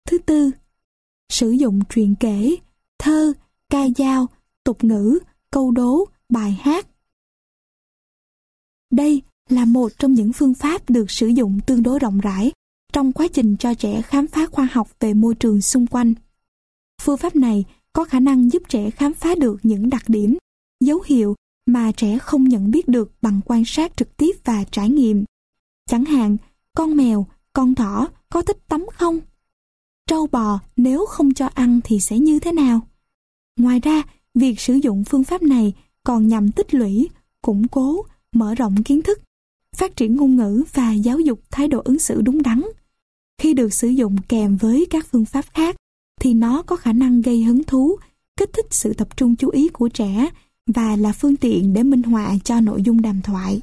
Thứ tư, sử dụng truyện kể, thơ, ca dao, tục ngữ, câu đố, bài hát. Đây là một trong những phương pháp được sử dụng tương đối rộng rãi trong quá trình cho trẻ khám phá khoa học về môi trường xung quanh. Phương pháp này có khả năng giúp trẻ khám phá được những đặc điểm, dấu hiệu mà trẻ không nhận biết được bằng quan sát trực tiếp và trải nghiệm. Chẳng hạn, con mèo, con thỏ có thích tắm không? Trâu bò nếu không cho ăn thì sẽ như thế nào? Ngoài ra, việc sử dụng phương pháp này còn nhằm tích lũy, củng cố, mở rộng kiến thức, phát triển ngôn ngữ và giáo dục thái độ ứng xử đúng đắn. Khi được sử dụng kèm với các phương pháp khác, thì nó có khả năng gây hứng thú, kích thích sự tập trung chú ý của trẻ và là phương tiện để minh họa cho nội dung đàm thoại.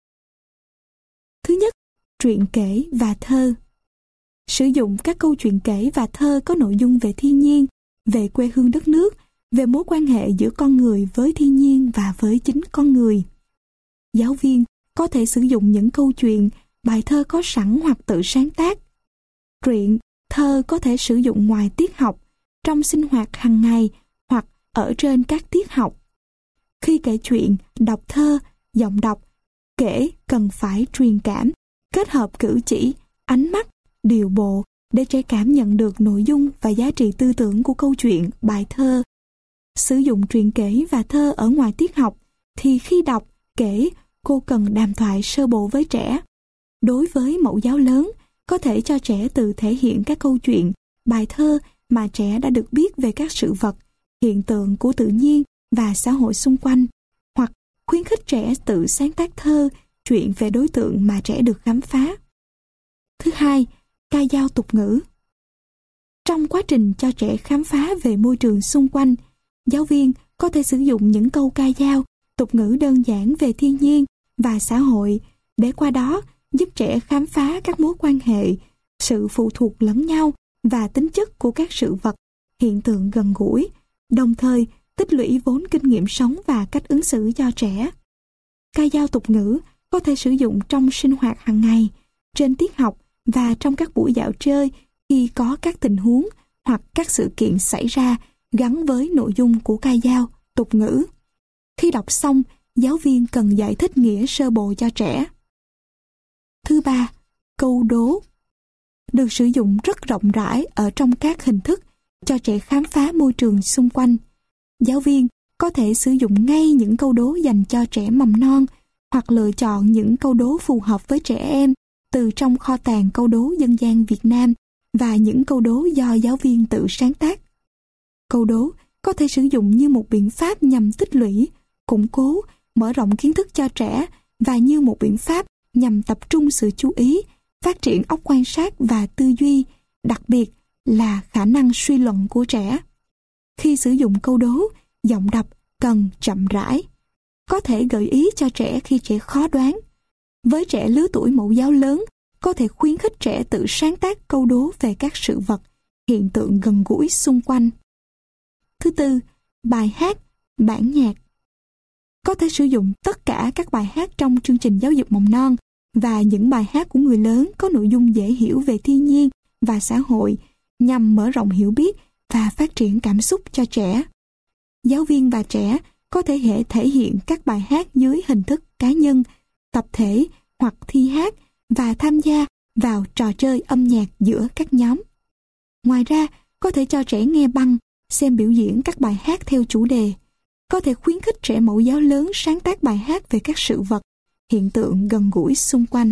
Thứ nhất, truyện kể và thơ. Sử dụng các câu chuyện kể và thơ có nội dung về thiên nhiên, về quê hương đất nước, về mối quan hệ giữa con người với thiên nhiên và với chính con người. Giáo viên có thể sử dụng những câu chuyện, bài thơ có sẵn hoặc tự sáng tác. Truyện, thơ có thể sử dụng ngoài tiết học, trong sinh hoạt hàng ngày hoặc ở trên các tiết học. Khi kể chuyện, đọc thơ, giọng đọc, kể cần phải truyền cảm, kết hợp cử chỉ, ánh mắt, điều bộ để trẻ cảm nhận được nội dung và giá trị tư tưởng của câu chuyện, bài thơ. Sử dụng truyện kể và thơ ở ngoài tiết học thì khi đọc, kể, cô cần đàm thoại sơ bộ với trẻ. Đối với mẫu giáo lớn, có thể cho trẻ tự thể hiện các câu chuyện, bài thơ mà trẻ đã được biết về các sự vật, hiện tượng của tự nhiên và xã hội xung quanh, hoặc khuyến khích trẻ tự sáng tác thơ, chuyện về đối tượng mà trẻ được khám phá. Thứ hai, ca dao tục ngữ. Trong quá trình cho trẻ khám phá về môi trường xung quanh, giáo viên có thể sử dụng những câu ca dao, tục ngữ đơn giản về thiên nhiên và xã hội để qua đó giúp trẻ khám phá các mối quan hệ, sự phụ thuộc lẫn nhau và tính chất của các sự vật, hiện tượng gần gũi, đồng thời tích lũy vốn kinh nghiệm sống và cách ứng xử cho trẻ. Ca dao tục ngữ có thể sử dụng trong sinh hoạt hàng ngày, trên tiết học và trong các buổi dạo chơi khi có các tình huống hoặc các sự kiện xảy ra gắn với nội dung của ca dao, tục ngữ. Khi đọc xong, giáo viên cần giải thích nghĩa sơ bộ cho trẻ. Thứ ba, câu đố. Được sử dụng rất rộng rãi ở trong các hình thức cho trẻ khám phá môi trường xung quanh. Giáo viên có thể sử dụng ngay những câu đố dành cho trẻ mầm non hoặc lựa chọn những câu đố phù hợp với trẻ em từ trong kho tàng câu đố dân gian Việt Nam và những câu đố do giáo viên tự sáng tác. Câu đố có thể sử dụng như một biện pháp nhằm tích lũy, củng cố, mở rộng kiến thức cho trẻ và như một biện pháp nhằm tập trung sự chú ý, phát triển óc quan sát và tư duy, đặc biệt là khả năng suy luận của trẻ. Khi sử dụng câu đố, giọng đọc cần chậm rãi, có thể gợi ý cho trẻ khi trẻ khó đoán. Với trẻ lứa tuổi mẫu giáo lớn, có thể khuyến khích trẻ tự sáng tác câu đố về các sự vật, hiện tượng gần gũi xung quanh. Thứ tư, bài hát, bản nhạc. Có thể sử dụng tất cả các bài hát trong chương trình giáo dục mầm non và những bài hát của người lớn có nội dung dễ hiểu về thiên nhiên và xã hội nhằm mở rộng hiểu biết và phát triển cảm xúc cho trẻ. Giáo viên và trẻ có thể thể hiện các bài hát dưới hình thức cá nhân, tập thể hoặc thi hát và tham gia vào trò chơi âm nhạc giữa các nhóm. Ngoài ra, có thể cho trẻ nghe băng, xem biểu diễn các bài hát theo chủ đề. Có thể khuyến khích trẻ mẫu giáo lớn sáng tác bài hát về các sự vật, hiện tượng gần gũi xung quanh.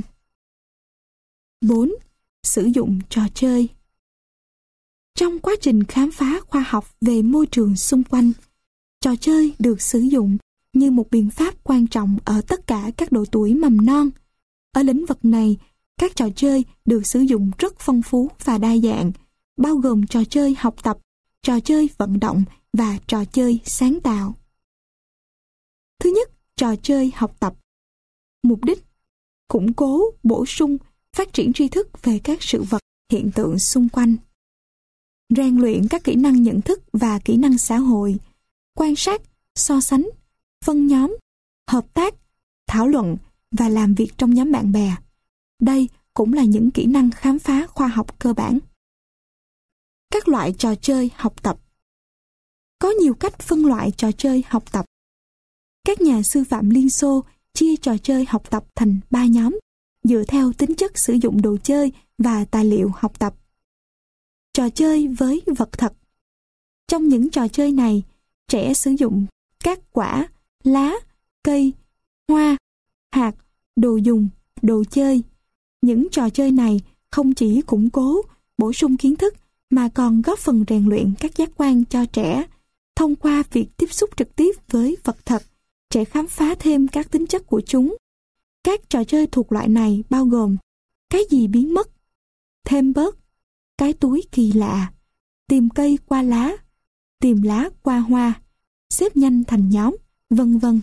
4. Sử dụng trò chơi. Trong quá trình khám phá khoa học về môi trường xung quanh, trò chơi được sử dụng như một biện pháp quan trọng ở tất cả các độ tuổi mầm non. Ở lĩnh vực này, các trò chơi được sử dụng rất phong phú và đa dạng, bao gồm trò chơi học tập, trò chơi vận động và trò chơi sáng tạo. Thứ nhất, trò chơi học tập. Mục đích: củng cố, bổ sung, phát triển tri thức về các sự vật, hiện tượng xung quanh. Rèn luyện các kỹ năng nhận thức và kỹ năng xã hội, quan sát, so sánh, phân nhóm, hợp tác, thảo luận và làm việc trong nhóm bạn bè. Đây cũng là những kỹ năng khám phá khoa học cơ bản. Các loại trò chơi học tập. Có nhiều cách phân loại trò chơi học tập. Các nhà sư phạm Liên Xô chia trò chơi học tập thành 3 nhóm, dựa theo tính chất sử dụng đồ chơi và tài liệu học tập. Trò chơi với vật thật. Trong những trò chơi này, trẻ sử dụng các quả, lá, cây, hoa, hạt, đồ dùng, đồ chơi. Những trò chơi này không chỉ củng cố, bổ sung kiến thức mà còn góp phần rèn luyện các giác quan cho trẻ. Thông qua việc tiếp xúc trực tiếp với vật thật, trẻ khám phá thêm các tính chất của chúng. Các trò chơi thuộc loại này bao gồm cái gì biến mất, thêm bớt, cái túi kỳ lạ, tìm cây qua lá, tìm lá qua hoa, xếp nhanh thành nhóm, vân vân.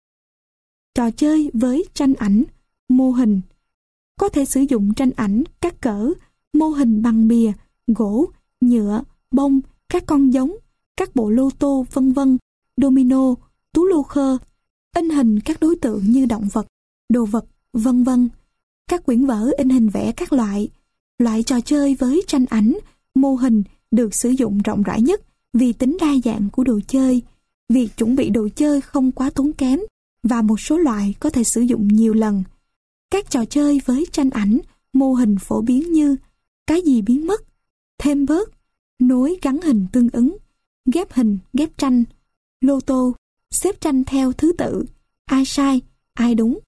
Trò chơi với tranh ảnh, mô hình. Có thể sử dụng tranh ảnh các cỡ, mô hình bằng bìa, gỗ, nhựa, bông, các con giống, các bộ lô tô, vân vân, domino, tú lô khơ, in hình các đối tượng như động vật, đồ vật, vân vân. Các quyển vở in hình vẽ các loại. Loại trò chơi với tranh ảnh, mô hình được sử dụng rộng rãi nhất vì tính đa dạng của đồ chơi. Việc chuẩn bị đồ chơi không quá tốn kém và một số loại có thể sử dụng nhiều lần. Các trò chơi với tranh ảnh, mô hình phổ biến như cái gì biến mất, thêm bớt, nối gắn hình tương ứng, ghép hình, ghép tranh, lô tô, xếp tranh theo thứ tự, ai sai, ai đúng.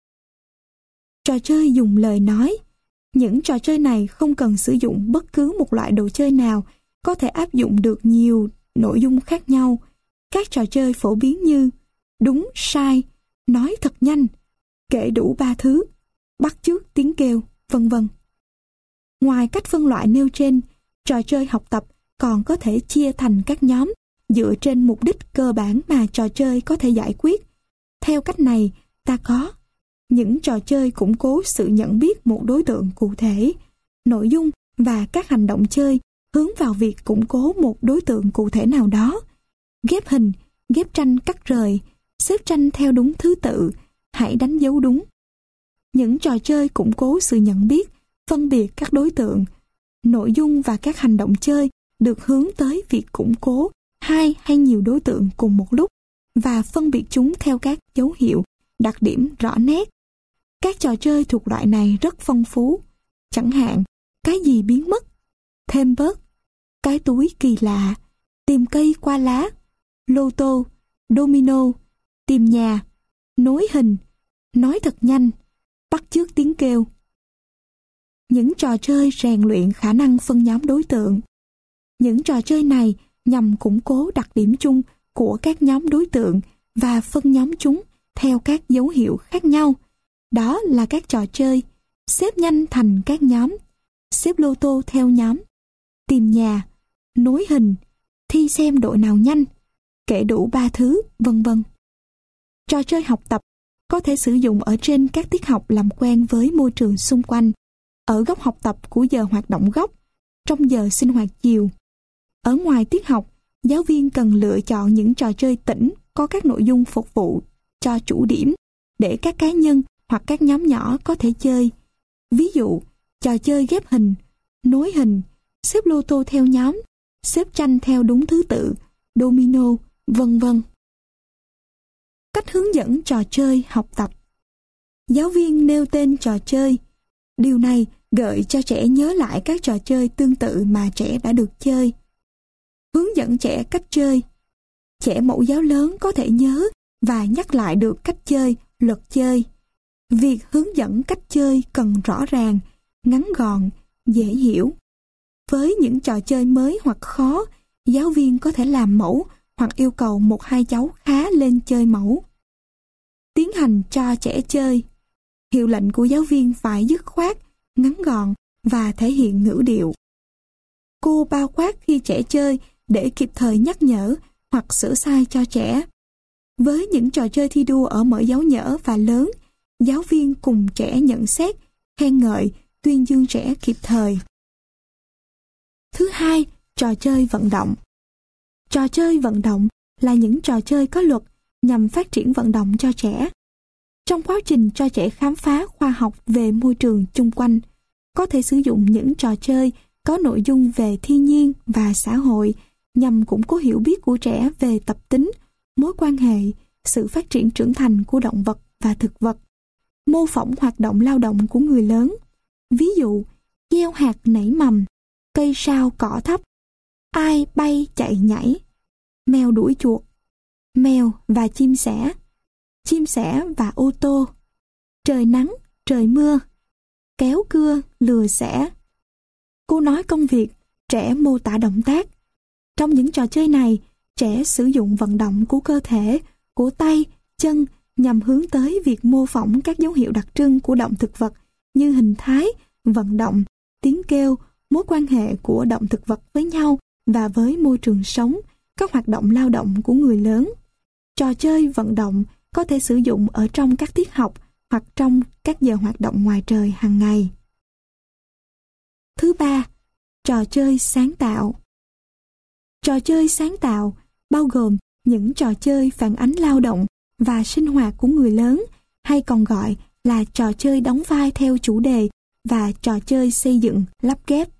Trò chơi dùng lời nói. Những trò chơi này không cần sử dụng bất cứ một loại đồ chơi nào, có thể áp dụng được nhiều nội dung khác nhau. Các trò chơi phổ biến như đúng, sai, nói thật nhanh, kể đủ 3 thứ, bắt chước tiếng kêu, vân vân. Ngoài cách phân loại nêu trên, trò chơi học tập còn có thể chia thành các nhóm dựa trên mục đích cơ bản mà trò chơi có thể giải quyết. Theo cách này, ta có những trò chơi củng cố sự nhận biết một đối tượng cụ thể, nội dung và các hành động chơi hướng vào việc củng cố một đối tượng cụ thể nào đó. Ghép hình, ghép tranh cắt rời, xếp tranh theo đúng thứ tự, hãy đánh dấu đúng. Những trò chơi củng cố sự nhận biết, phân biệt các đối tượng, nội dung và các hành động chơi được hướng tới việc củng cố 2 hay nhiều đối tượng cùng một lúc và phân biệt chúng theo các dấu hiệu, đặc điểm rõ nét. Các trò chơi thuộc loại này rất phong phú, chẳng hạn cái gì biến mất, thêm bớt, cái túi kỳ lạ, tìm cây qua lá, lô tô, domino, tìm nhà, nối hình, nói thật nhanh, bắt chước tiếng kêu. Những trò chơi rèn luyện khả năng phân nhóm đối tượng. Những trò chơi này nhằm củng cố đặc điểm chung của các nhóm đối tượng và phân nhóm chúng theo các dấu hiệu khác nhau. Đó là các trò chơi xếp nhanh thành các nhóm, xếp lô tô theo nhóm, tìm nhà, nối hình, thi xem đội nào nhanh, kể đủ 3 thứ, vân vân. Trò chơi học tập có thể sử dụng ở trên các tiết học làm quen với môi trường xung quanh, ở góc học tập của giờ hoạt động gốc, trong giờ sinh hoạt chiều. Ở ngoài tiết học, giáo viên cần lựa chọn những trò chơi tĩnh có các nội dung phục vụ cho chủ điểm để các cá nhân hoặc các nhóm nhỏ có thể chơi. Ví dụ, trò chơi ghép hình, nối hình, xếp lô tô theo nhóm, xếp tranh theo đúng thứ tự, domino, vân vân. Cách hướng dẫn trò chơi học tập. Giáo viên nêu tên trò chơi. Điều này gợi cho trẻ nhớ lại các trò chơi tương tự mà trẻ đã được chơi. Hướng dẫn trẻ cách chơi. Trẻ mẫu giáo lớn có thể nhớ và nhắc lại được cách chơi, luật chơi. Việc hướng dẫn cách chơi cần rõ ràng, ngắn gọn, dễ hiểu. Với những trò chơi mới hoặc khó, giáo viên có thể làm mẫu hoặc yêu cầu 1-2 cháu khá lên chơi mẫu. Tiến hành cho trẻ chơi. Hiệu lệnh của giáo viên phải dứt khoát, ngắn gọn và thể hiện ngữ điệu. Cô bao quát khi trẻ chơi để kịp thời nhắc nhở hoặc sửa sai cho trẻ. Với những trò chơi thi đua ở mẫu giáo nhỏ và lớn, giáo viên cùng trẻ nhận xét, khen ngợi, tuyên dương trẻ kịp thời. Thứ hai, trò chơi vận động. Trò chơi vận động là những trò chơi có luật nhằm phát triển vận động cho trẻ. Trong quá trình cho trẻ khám phá khoa học về môi trường chung quanh, có thể sử dụng những trò chơi có nội dung về thiên nhiên và xã hội nhằm củng cố hiểu biết của trẻ về tập tính, mối quan hệ, sự phát triển trưởng thành của động vật và thực vật, mô phỏng hoạt động lao động của người lớn. Ví dụ, gieo hạt nảy mầm, cây sao cỏ thấp, ai bay chạy nhảy, mèo đuổi chuột, mèo và chim sẻ và ô tô, trời nắng, trời mưa, kéo cưa, lừa xẻ. Cô nói công việc, trẻ mô tả động tác. Trong những trò chơi này, trẻ sử dụng vận động của cơ thể, của tay, chân nhằm hướng tới việc mô phỏng các dấu hiệu đặc trưng của động thực vật như hình thái, vận động, tiếng kêu, mối quan hệ của động thực vật với nhau và với môi trường sống, các hoạt động lao động của người lớn. Trò chơi vận động có thể sử dụng ở trong các tiết học hoặc trong các giờ hoạt động ngoài trời hàng ngày. Thứ ba, trò chơi sáng tạo. Trò chơi sáng tạo bao gồm những trò chơi phản ánh lao động và sinh hoạt của người lớn, hay còn gọi là trò chơi đóng vai theo chủ đề và trò chơi xây dựng lắp ghép.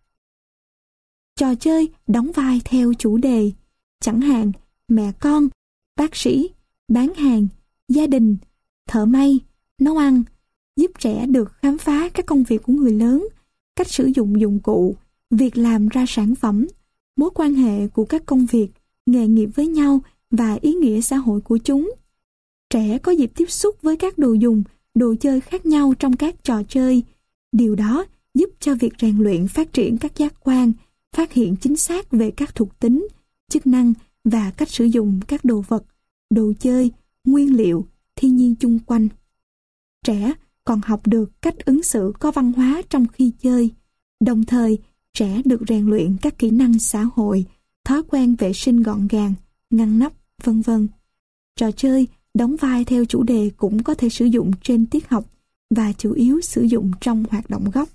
Trò chơi đóng vai theo chủ đề, chẳng hạn mẹ con, bác sĩ, bán hàng, gia đình, thợ may, nấu ăn, giúp trẻ được khám phá các công việc của người lớn, cách sử dụng dụng cụ, việc làm ra sản phẩm, mối quan hệ của các công việc, nghề nghiệp với nhau và ý nghĩa xã hội của chúng. Trẻ có dịp tiếp xúc với các đồ dùng, đồ chơi khác nhau trong các trò chơi. Điều đó giúp cho việc rèn luyện phát triển các giác quan, phát hiện chính xác về các thuộc tính, chức năng và cách sử dụng các đồ vật, đồ chơi, nguyên liệu, thiên nhiên chung quanh. Trẻ còn học được cách ứng xử có văn hóa trong khi chơi. Đồng thời, trẻ được rèn luyện các kỹ năng xã hội, thói quen vệ sinh gọn gàng, ngăn nắp, v.v. Trò chơi đóng vai theo chủ đề cũng có thể sử dụng trên tiết học và chủ yếu sử dụng trong hoạt động gốc.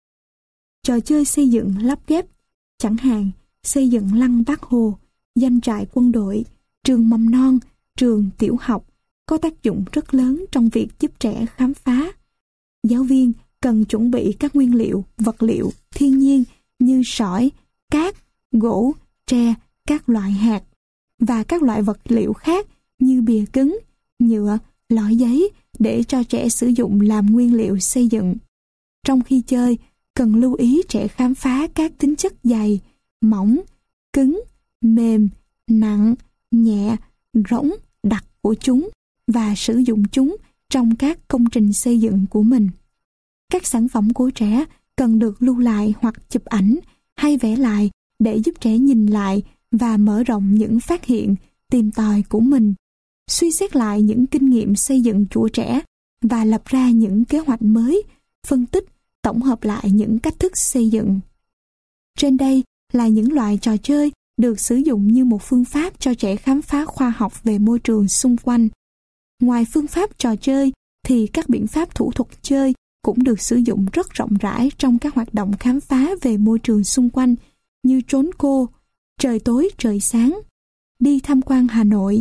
Trò chơi xây dựng lắp ghép, chẳng hạn xây dựng lăng Bác Hồ, doanh trại quân đội, trường mầm non, trường tiểu học, có tác dụng rất lớn trong việc giúp trẻ khám phá. Giáo viên cần chuẩn bị các nguyên liệu, vật liệu thiên nhiên như sỏi, cát, gỗ, tre, các loại hạt và các loại vật liệu khác như bìa cứng, nhựa, lõi giấy để cho trẻ sử dụng làm nguyên liệu xây dựng. Trong khi chơi, cần lưu ý trẻ khám phá các tính chất dày, mỏng, cứng, mềm, nặng, nhẹ, rỗng, đặc của chúng và sử dụng chúng trong các công trình xây dựng của mình. Các sản phẩm của trẻ cần được lưu lại hoặc chụp ảnh hay vẽ lại để giúp trẻ nhìn lại và mở rộng những phát hiện, tìm tòi của mình, suy xét lại những kinh nghiệm xây dựng của trẻ và lập ra những kế hoạch mới, phân tích, tổng hợp lại những cách thức xây dựng. Trên đây là những loại trò chơi được sử dụng như một phương pháp cho trẻ khám phá khoa học về môi trường xung quanh. Ngoài phương pháp trò chơi thì các biện pháp thủ thuật chơi cũng được sử dụng rất rộng rãi trong các hoạt động khám phá về môi trường xung quanh như trốn cô, trời tối trời sáng, đi tham quan Hà Nội,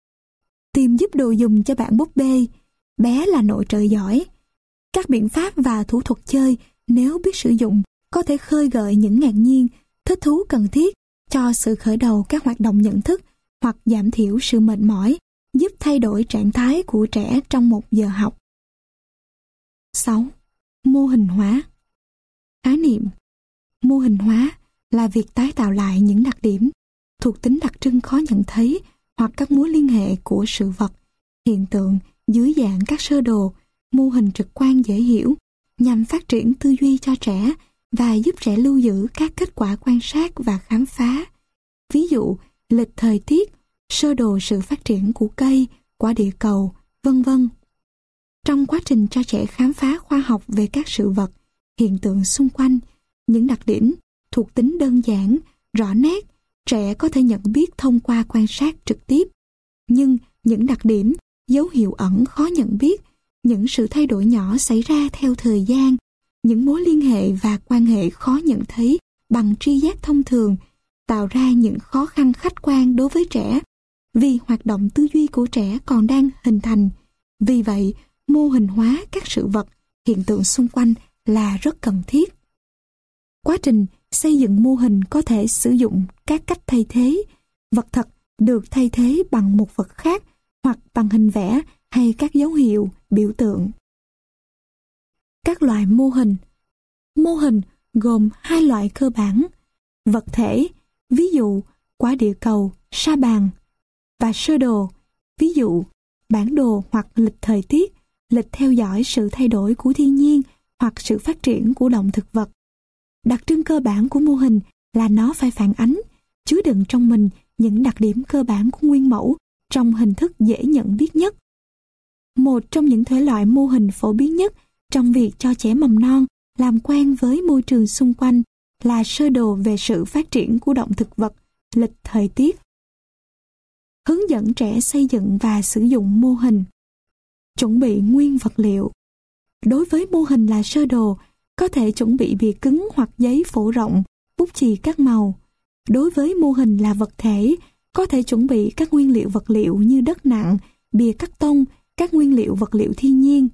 tìm giúp đồ dùng cho bạn búp bê, bé là nội trợ giỏi. Các biện pháp và thủ thuật chơi nếu biết sử dụng có thể khơi gợi những ngạc nhiên, thích thú cần thiết cho sự khởi đầu các hoạt động nhận thức hoặc giảm thiểu sự mệt mỏi, giúp thay đổi trạng thái của trẻ trong một giờ học. 6. Mô hình hóa. Khái niệm: mô hình hóa là việc tái tạo lại những đặc điểm, thuộc tính đặc trưng khó nhận thấy hoặc các mối liên hệ của sự vật, hiện tượng dưới dạng các sơ đồ, mô hình trực quan dễ hiểu, nhằm phát triển tư duy cho trẻ và giúp trẻ lưu giữ các kết quả quan sát và khám phá. Ví dụ, lịch thời tiết, sơ đồ sự phát triển của cây, quả địa cầu, v.v. Trong quá trình cho trẻ khám phá khoa học về các sự vật, hiện tượng xung quanh, những đặc điểm, thuộc tính đơn giản, rõ nét, trẻ có thể nhận biết thông qua quan sát trực tiếp. Nhưng những đặc điểm, dấu hiệu ẩn khó nhận biết, những sự thay đổi nhỏ xảy ra theo thời gian, những mối liên hệ và quan hệ khó nhận thấy bằng tri giác thông thường, tạo ra những khó khăn khách quan đối với trẻ, vì hoạt động tư duy của trẻ còn đang hình thành. Vì vậy, mô hình hóa các sự vật, hiện tượng xung quanh là rất cần thiết. Quá trình xây dựng mô hình có thể sử dụng các cách thay thế. Vật thật được thay thế bằng một vật khác hoặc bằng hình vẽ hay các dấu hiệu, biểu tượng. Các loại mô hình. Mô hình gồm hai loại cơ bản: vật thể, ví dụ quả địa cầu, sa bàn, và sơ đồ, ví dụ bản đồ hoặc lịch thời tiết, lịch theo dõi sự thay đổi của thiên nhiên hoặc sự phát triển của động thực vật. Đặc trưng cơ bản của mô hình là nó phải phản ánh, chứa đựng trong mình những đặc điểm cơ bản của nguyên mẫu trong hình thức dễ nhận biết nhất. Một trong những thể loại mô hình phổ biến nhất trong việc cho trẻ mầm non làm quen với môi trường xung quanh là sơ đồ về sự phát triển của động thực vật, lịch thời tiết. Hướng dẫn trẻ xây dựng và sử dụng mô hình. Chuẩn bị nguyên vật liệu. Đối với mô hình là sơ đồ, có thể chuẩn bị bìa cứng hoặc giấy phổ rộng, bút chì các màu. Đối với mô hình là vật thể, có thể chuẩn bị các nguyên liệu vật liệu như đất nặng, bìa cắt tông, các nguyên liệu vật liệu thiên nhiên.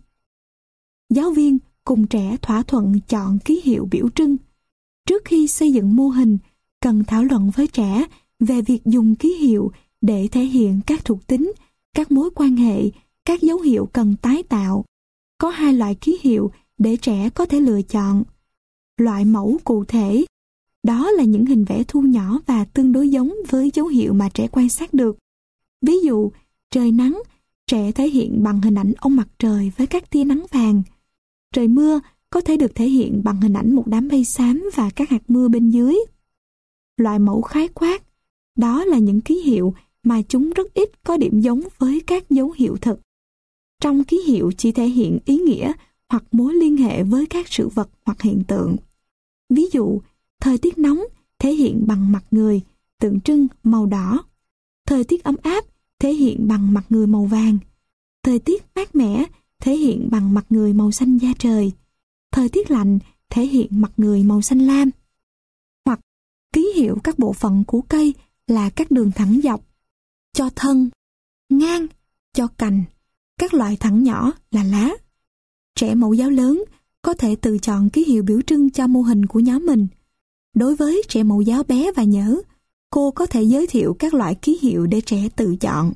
Giáo viên cùng trẻ thỏa thuận chọn ký hiệu biểu trưng. Trước khi xây dựng mô hình, cần thảo luận với trẻ về việc dùng ký hiệu để thể hiện các thuộc tính, các mối quan hệ, các dấu hiệu cần tái tạo. Có hai loại ký hiệu để trẻ có thể lựa chọn. Loại mẫu cụ thể, đó là những hình vẽ thu nhỏ và tương đối giống với dấu hiệu mà trẻ quan sát được. Ví dụ, trời nắng, trẻ thể hiện bằng hình ảnh ông mặt trời với các tia nắng vàng. Trời mưa có thể được thể hiện bằng hình ảnh một đám mây xám và các hạt mưa bên dưới. Loại mẫu khái quát, đó là những ký hiệu mà chúng rất ít có điểm giống với các dấu hiệu thực. Trong ký hiệu chỉ thể hiện ý nghĩa hoặc mối liên hệ với các sự vật hoặc hiện tượng. Ví dụ, thời tiết nóng thể hiện bằng mặt người, tượng trưng màu đỏ. Thời tiết ấm áp thể hiện bằng mặt người màu vàng. Thời tiết mát mẻ thể hiện bằng mặt người màu xanh da trời. Thời tiết lạnh thể hiện mặt người màu xanh lam. Hoặc ký hiệu các bộ phận của cây là các đường thẳng dọc, cho thân, ngang, cho cành, các loại thẳng nhỏ là lá. Trẻ mẫu giáo lớn có thể tự chọn ký hiệu biểu trưng cho mô hình của nhóm mình. Đối với trẻ mẫu giáo bé và nhớ, cô có thể giới thiệu các loại ký hiệu để trẻ tự chọn.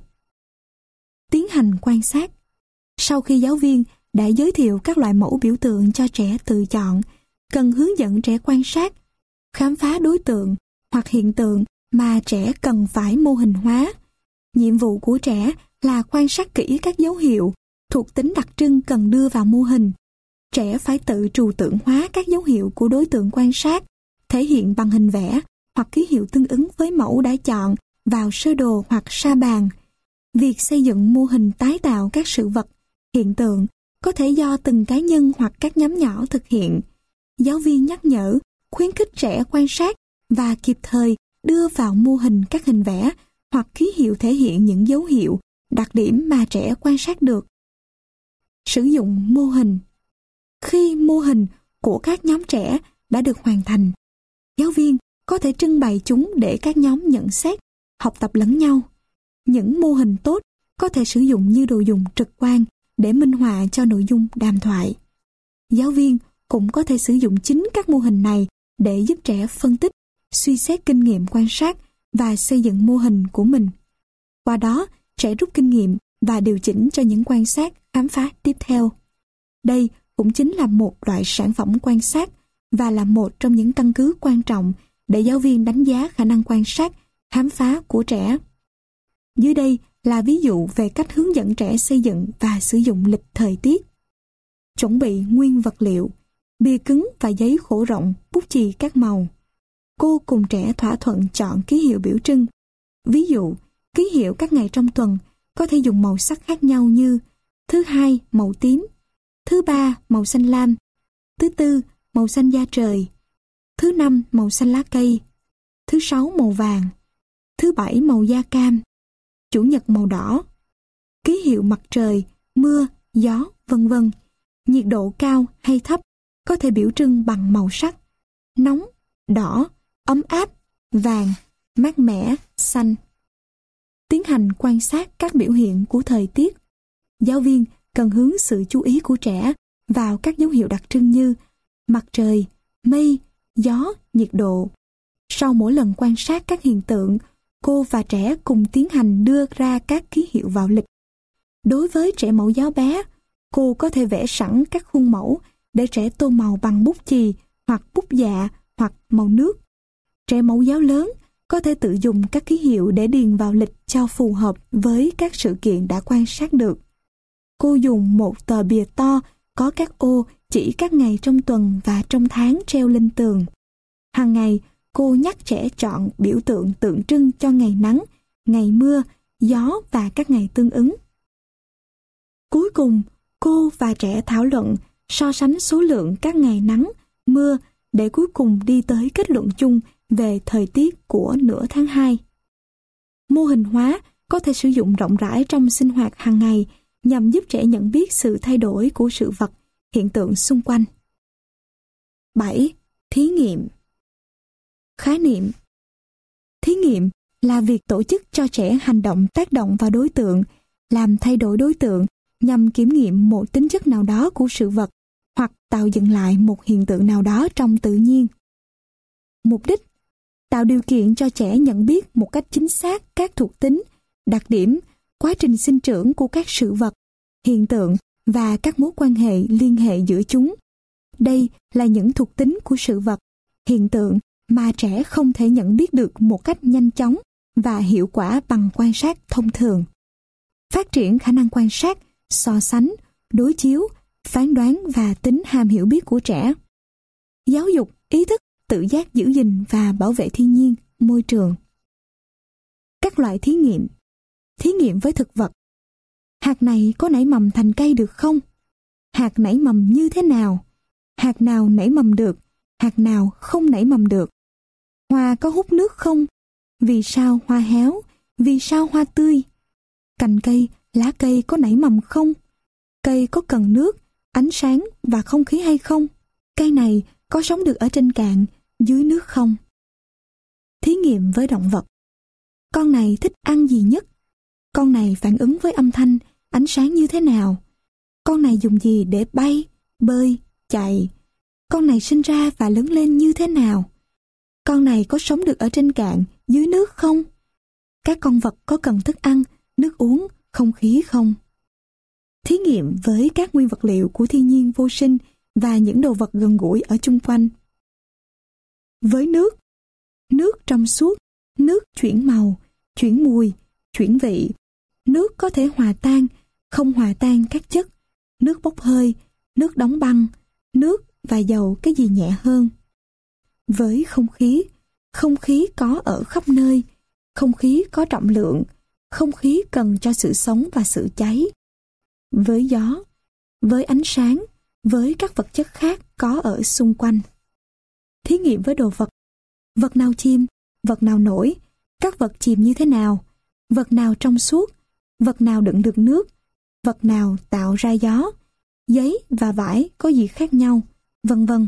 Tiến hành quan sát. Sau khi giáo viên đã giới thiệu các loại mẫu biểu tượng cho trẻ tự chọn, cần hướng dẫn trẻ quan sát, khám phá đối tượng hoặc hiện tượng mà trẻ cần phải mô hình hóa. Nhiệm vụ của trẻ là quan sát kỹ các dấu hiệu, thuộc tính đặc trưng cần đưa vào mô hình. Trẻ phải tự trừu tượng hóa các dấu hiệu của đối tượng quan sát, thể hiện bằng hình vẽ hoặc ký hiệu tương ứng với mẫu đã chọn vào sơ đồ hoặc sa bàn. Việc xây dựng mô hình tái tạo các sự vật, hiện tượng có thể do từng cá nhân hoặc các nhóm nhỏ thực hiện. Giáo viên nhắc nhở, khuyến khích trẻ quan sát và kịp thời đưa vào mô hình các hình vẽ hoặc ký hiệu thể hiện những dấu hiệu, đặc điểm mà trẻ quan sát được. Sử dụng mô hình. Khi mô hình của các nhóm trẻ đã được hoàn thành, giáo viên có thể trưng bày chúng để các nhóm nhận xét, học tập lẫn nhau. Những mô hình tốt có thể sử dụng như đồ dùng trực quan để minh họa cho nội dung đàm thoại. Giáo viên cũng có thể sử dụng chính các mô hình này để giúp trẻ phân tích, suy xét kinh nghiệm quan sát và xây dựng mô hình của mình. Qua đó, trẻ rút kinh nghiệm và điều chỉnh cho những quan sát, khám phá tiếp theo. Đây cũng chính là một loại sản phẩm quan sát và là một trong những căn cứ quan trọng để giáo viên đánh giá khả năng quan sát, khám phá của trẻ. Dưới đây là ví dụ về cách hướng dẫn trẻ xây dựng và sử dụng lịch thời tiết. Chuẩn bị nguyên vật liệu, bìa cứng và giấy khổ rộng, bút chì các màu. Cô cùng trẻ thỏa thuận chọn ký hiệu biểu trưng. Ví dụ, ký hiệu các ngày trong tuần có thể dùng màu sắc khác nhau như thứ hai màu tím, thứ ba màu xanh lam, thứ tư màu xanh da trời, thứ năm màu xanh lá cây, thứ sáu màu vàng, thứ bảy màu da cam, chủ nhật màu đỏ. Ký hiệu mặt trời, mưa, gió, vân vân. Nhiệt độ cao hay thấp có thể biểu trưng bằng màu sắc: nóng, đỏ, ấm áp, vàng, mát mẻ, xanh. Tiến hành quan sát các biểu hiện của thời tiết. Giáo viên cần hướng sự chú ý của trẻ vào các dấu hiệu đặc trưng như mặt trời, mây, gió, nhiệt độ. Sau mỗi lần quan sát các hiện tượng, cô và trẻ cùng tiến hành đưa ra các ký hiệu vào lịch. Đối với trẻ mẫu giáo bé, cô có thể vẽ sẵn các khuôn mẫu để trẻ tô màu bằng bút chì hoặc bút dạ hoặc màu nước. Trẻ mẫu giáo lớn có thể tự dùng các ký hiệu để điền vào lịch cho phù hợp với các sự kiện đã quan sát được. Cô dùng một tờ bìa to có các ô chỉ các ngày trong tuần và trong tháng treo lên tường. Hàng ngày, cô nhắc trẻ chọn biểu tượng tượng trưng cho ngày nắng, ngày mưa, gió và các ngày tương ứng. Cuối cùng, cô và trẻ thảo luận, so sánh số lượng các ngày nắng, mưa để cuối cùng đi tới kết luận chung về thời tiết của nửa tháng 2. Mô hình hóa có thể sử dụng rộng rãi trong sinh hoạt hàng ngày nhằm giúp trẻ nhận biết sự thay đổi của sự vật, hiện tượng xung quanh. 7. Thí nghiệm. Khái niệm. Thí nghiệm là việc tổ chức cho trẻ hành động tác động vào đối tượng, làm thay đổi đối tượng nhằm kiểm nghiệm một tính chất nào đó của sự vật hoặc tạo dựng lại một hiện tượng nào đó trong tự nhiên. Mục đích: tạo điều kiện cho trẻ nhận biết một cách chính xác các thuộc tính, đặc điểm, quá trình sinh trưởng của các sự vật, hiện tượng và các mối quan hệ liên hệ giữa chúng. Đây là những thuộc tính của sự vật, hiện tượng mà trẻ không thể nhận biết được một cách nhanh chóng và hiệu quả bằng quan sát thông thường. Phát triển khả năng quan sát, so sánh, đối chiếu, phán đoán và tính hàm hiểu biết của trẻ. Giáo dục ý thức tự giác giữ gìn và bảo vệ thiên nhiên, môi trường. Các loại thí nghiệm. Thí nghiệm với thực vật. Hạt này có nảy mầm thành cây được không? Hạt nảy mầm như thế nào? Hạt nào nảy mầm được? Hạt nào không nảy mầm được? Hoa có hút nước không? Vì sao hoa héo? Vì sao hoa tươi? Cành cây, lá cây có nảy mầm không? Cây có cần nước, ánh sáng và không khí hay không? Cây này có sống được ở trên cạn, dưới nước không? Thí nghiệm với động vật. Con này thích ăn gì nhất? Con này phản ứng với âm thanh, ánh sáng như thế nào? Con này dùng gì để bay, bơi, chạy? Con này sinh ra và lớn lên như thế nào? Con này có sống được ở trên cạn, dưới nước không? Các con vật có cần thức ăn, nước uống, không khí không? Thí nghiệm với các nguyên vật liệu của thiên nhiên vô sinh và những đồ vật gần gũi ở chung quanh. Với nước. Nước trong suốt, nước chuyển màu, chuyển mùi, chuyển vị. Nước có thể hòa tan, không hòa tan các chất. Nước bốc hơi, nước đóng băng, nước và dầu cái gì nhẹ hơn. Với không khí có ở khắp nơi. Không khí có trọng lượng, không khí cần cho sự sống và sự cháy. Với gió, với ánh sáng, với các vật chất khác có ở xung quanh. Thí nghiệm với đồ vật. Vật nào chìm, vật nào nổi, các vật chìm như thế nào, vật nào trong suốt, vật nào đựng được nước, vật nào tạo ra gió, giấy và vải có gì khác nhau, vân vân.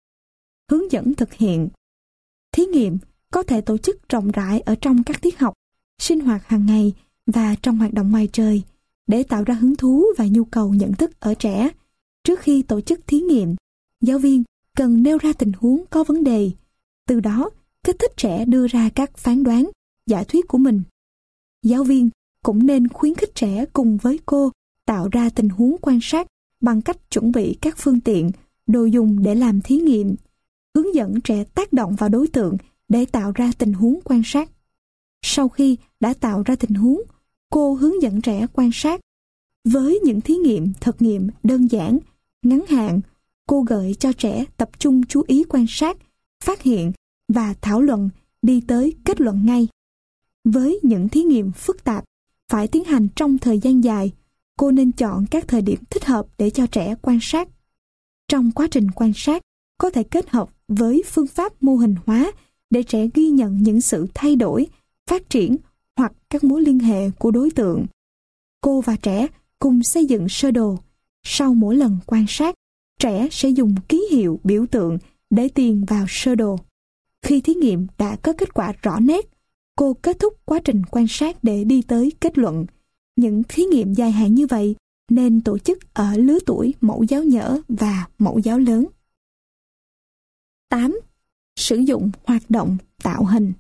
Hướng dẫn thực hiện. Thí nghiệm có thể tổ chức rộng rãi ở trong các tiết học, sinh hoạt hàng ngày và trong hoạt động ngoài trời để tạo ra hứng thú và nhu cầu nhận thức ở trẻ. Trước khi tổ chức thí nghiệm, giáo viên cần nêu ra tình huống có vấn đề, từ đó kích thích trẻ đưa ra các phán đoán, giả thuyết của mình. Giáo viên cũng nên khuyến khích trẻ cùng với cô tạo ra tình huống quan sát bằng cách chuẩn bị các phương tiện, đồ dùng để làm thí nghiệm, hướng dẫn trẻ tác động vào đối tượng để tạo ra tình huống quan sát. Sau khi đã tạo ra tình huống, cô hướng dẫn trẻ quan sát. Với những thí nghiệm, thực nghiệm đơn giản, ngắn hạn, cô gợi cho trẻ tập trung chú ý quan sát, phát hiện và thảo luận, đi tới kết luận ngay. Với những thí nghiệm phức tạp, phải tiến hành trong thời gian dài, cô nên chọn các thời điểm thích hợp để cho trẻ quan sát. Trong quá trình quan sát, có thể kết hợp với phương pháp mô hình hóa để trẻ ghi nhận những sự thay đổi, phát triển hoặc các mối liên hệ của đối tượng. Cô và trẻ cùng xây dựng sơ đồ. Sau mỗi lần quan sát, trẻ sẽ dùng ký hiệu biểu tượng để điền vào sơ đồ. Khi thí nghiệm đã có kết quả rõ nét, cô kết thúc quá trình quan sát để đi tới kết luận. Những thí nghiệm dài hạn như vậy nên tổ chức ở lứa tuổi mẫu giáo nhỡ và mẫu giáo lớn. 8. Sử dụng hoạt động tạo hình.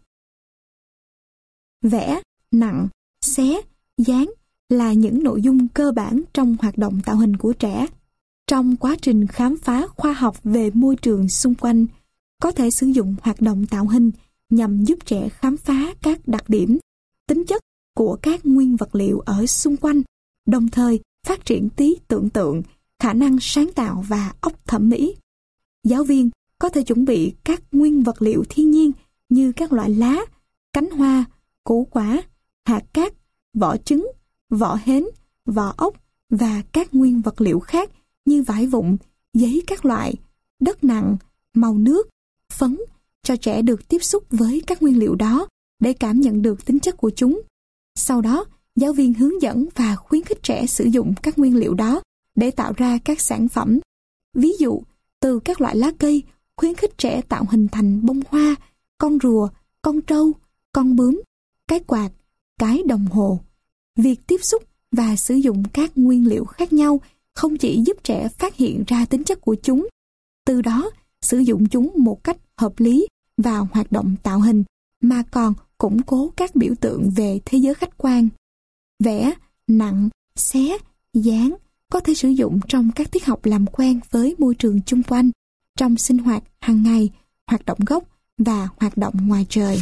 Vẽ, nặn, xé, dán là những nội dung cơ bản trong hoạt động tạo hình của trẻ. Trong quá trình khám phá khoa học về môi trường xung quanh, có thể sử dụng hoạt động tạo hình nhằm giúp trẻ khám phá các đặc điểm, tính chất của các nguyên vật liệu ở xung quanh, đồng thời phát triển trí tưởng tượng, khả năng sáng tạo và óc thẩm mỹ. Giáo viên có thể chuẩn bị các nguyên vật liệu thiên nhiên như các loại lá, cánh hoa, củ quả, hạt cát, vỏ trứng, vỏ hến, vỏ ốc và các nguyên vật liệu khác như vải vụn, giấy các loại, đất nặng, màu nước, phấn, cho trẻ được tiếp xúc với các nguyên liệu đó để cảm nhận được tính chất của chúng. Sau đó, giáo viên hướng dẫn và khuyến khích trẻ sử dụng các nguyên liệu đó để tạo ra các sản phẩm. Ví dụ, từ các loại lá cây, khuyến khích trẻ tạo hình thành bông hoa, con rùa, con trâu, con bướm, cái quạt, cái đồng hồ. Việc tiếp xúc và sử dụng các nguyên liệu khác nhau không chỉ giúp trẻ phát hiện ra tính chất của chúng, từ đó sử dụng chúng một cách hợp lý vào hoạt động tạo hình, mà còn củng cố các biểu tượng về thế giới khách quan. Vẽ, nặn, xé, dán có thể sử dụng trong các tiết học làm quen với môi trường chung quanh, trong sinh hoạt hàng ngày, hoạt động gốc và hoạt động ngoài trời.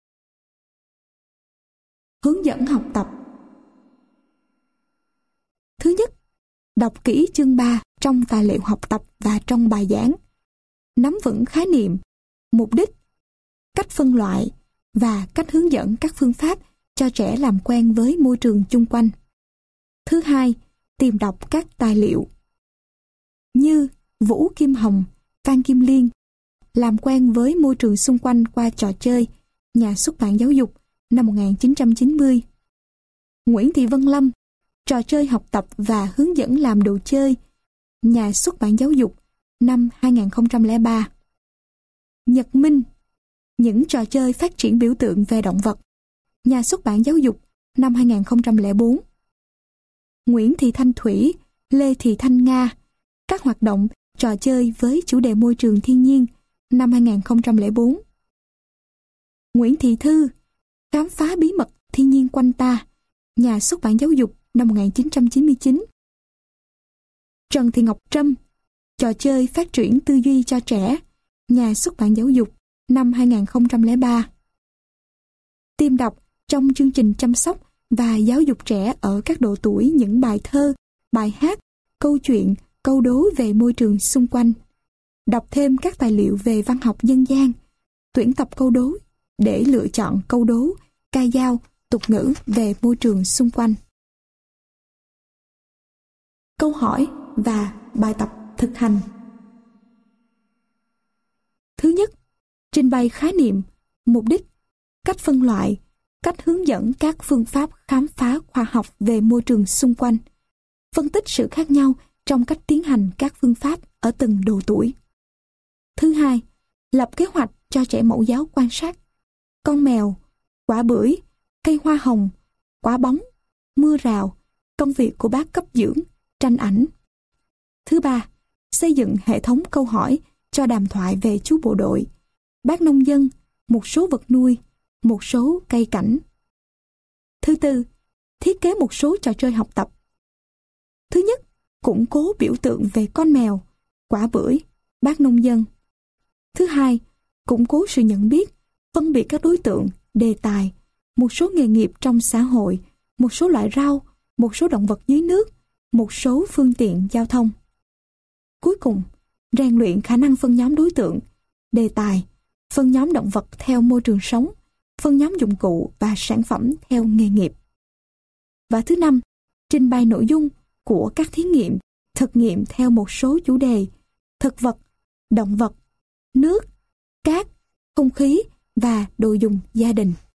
Hướng dẫn học tập. Thứ nhất, đọc kỹ chương 3 trong tài liệu học tập và trong bài giảng. Nắm vững khái niệm, mục đích, cách phân loại và cách hướng dẫn các phương pháp cho trẻ làm quen với môi trường chung quanh. Thứ hai, tìm đọc các tài liệu như Vũ Kim Hồng, Phan Kim Liên, Làm quen với môi trường xung quanh qua trò chơi, Nhà xuất bản Giáo dục, năm 1990. Nguyễn Thị Vân Lâm, Trò chơi học tập và hướng dẫn làm đồ chơi, Nhà xuất bản Giáo dục, năm 2003. Nhật Minh, Những trò chơi phát triển biểu tượng về động vật, Nhà xuất bản Giáo dục, năm 2004. Nguyễn Thị Thanh Thủy, Lê Thị Thanh Nga, Các hoạt động, trò chơi với chủ đề môi trường thiên nhiên, năm 2004. Nguyễn Thị Thư, Khám phá bí mật thiên nhiên quanh ta, Nhà xuất bản Giáo dục, năm 1999. Trần Thị Ngọc Trâm, Trò chơi phát triển tư duy cho trẻ, Nhà xuất bản Giáo dục, năm 2003. Tìm đọc trong chương trình chăm sóc và giáo dục trẻ ở các độ tuổi những bài thơ, bài hát, câu chuyện, câu đố về môi trường xung quanh. Đọc thêm các tài liệu về văn học dân gian, tuyển tập câu đố để lựa chọn câu đố, ca dao, tục ngữ về môi trường xung quanh. Câu hỏi và bài tập thực hành. Thứ nhất, trình bày khái niệm, mục đích, cách phân loại, cách hướng dẫn các phương pháp khám phá khoa học về môi trường xung quanh, phân tích sự khác nhau trong cách tiến hành các phương pháp ở từng độ tuổi. Thứ hai, lập kế hoạch cho trẻ mẫu giáo quan sát con mèo, quả bưởi, cây hoa hồng, quả bóng, mưa rào, công việc của bác cấp dưỡng, tranh ảnh. Thứ ba, xây dựng hệ thống câu hỏi cho đàm thoại về chú bộ đội, bác nông dân, một số vật nuôi, một số cây cảnh. Thứ tư, thiết kế một số trò chơi học tập. Thứ nhất, củng cố biểu tượng về con mèo, quả bưởi, bác nông dân. Thứ hai, củng cố sự nhận biết, phân biệt các đối tượng, đề tài, một số nghề nghiệp trong xã hội, một số loại rau, một số động vật dưới nước, một số phương tiện giao thông. Cuối cùng, rèn luyện khả năng phân nhóm đối tượng, đề tài, phân nhóm động vật theo môi trường sống, phân nhóm dụng cụ và sản phẩm theo nghề nghiệp. Và thứ năm, trình bày nội dung của các thí nghiệm, thực nghiệm theo một số chủ đề: thực vật, động vật, nước, cát, không khí và đồ dùng gia đình.